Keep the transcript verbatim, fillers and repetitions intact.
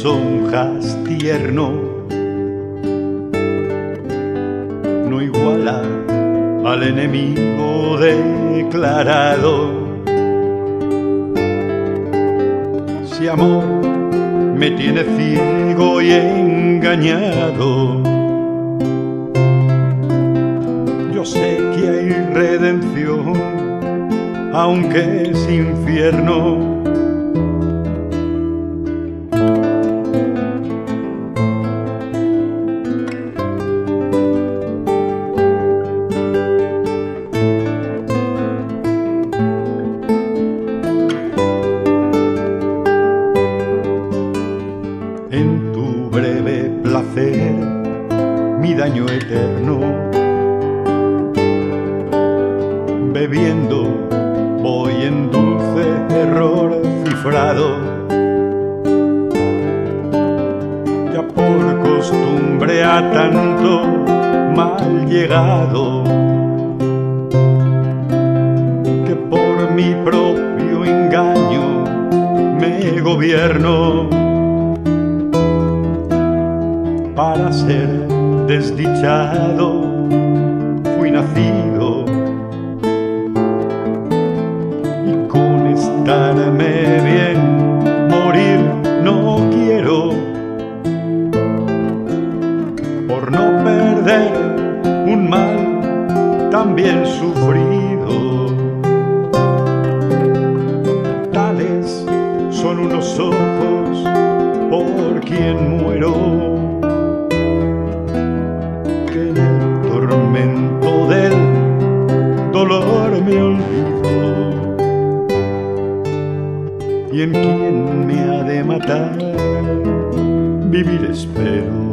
lisonjas tierno, no iguala al enemigo declarado. Si amor me tiene ciego y engañado, yo sé que hay redención, aunque es infierno. En tu breve placer, mi daño eterno, bebiendo voy en dulce error cifrado. Ya por costumbre a tanto mal llegado, que por mi propio engaño me gobierno. Para ser desdichado fui nacido, y con estarme bien morir no quiero, por no perder un mal tan bien sufrido. Tales son unos ojos por quien muero, del dolor me olvido, y en quien me ha de matar vivir espero.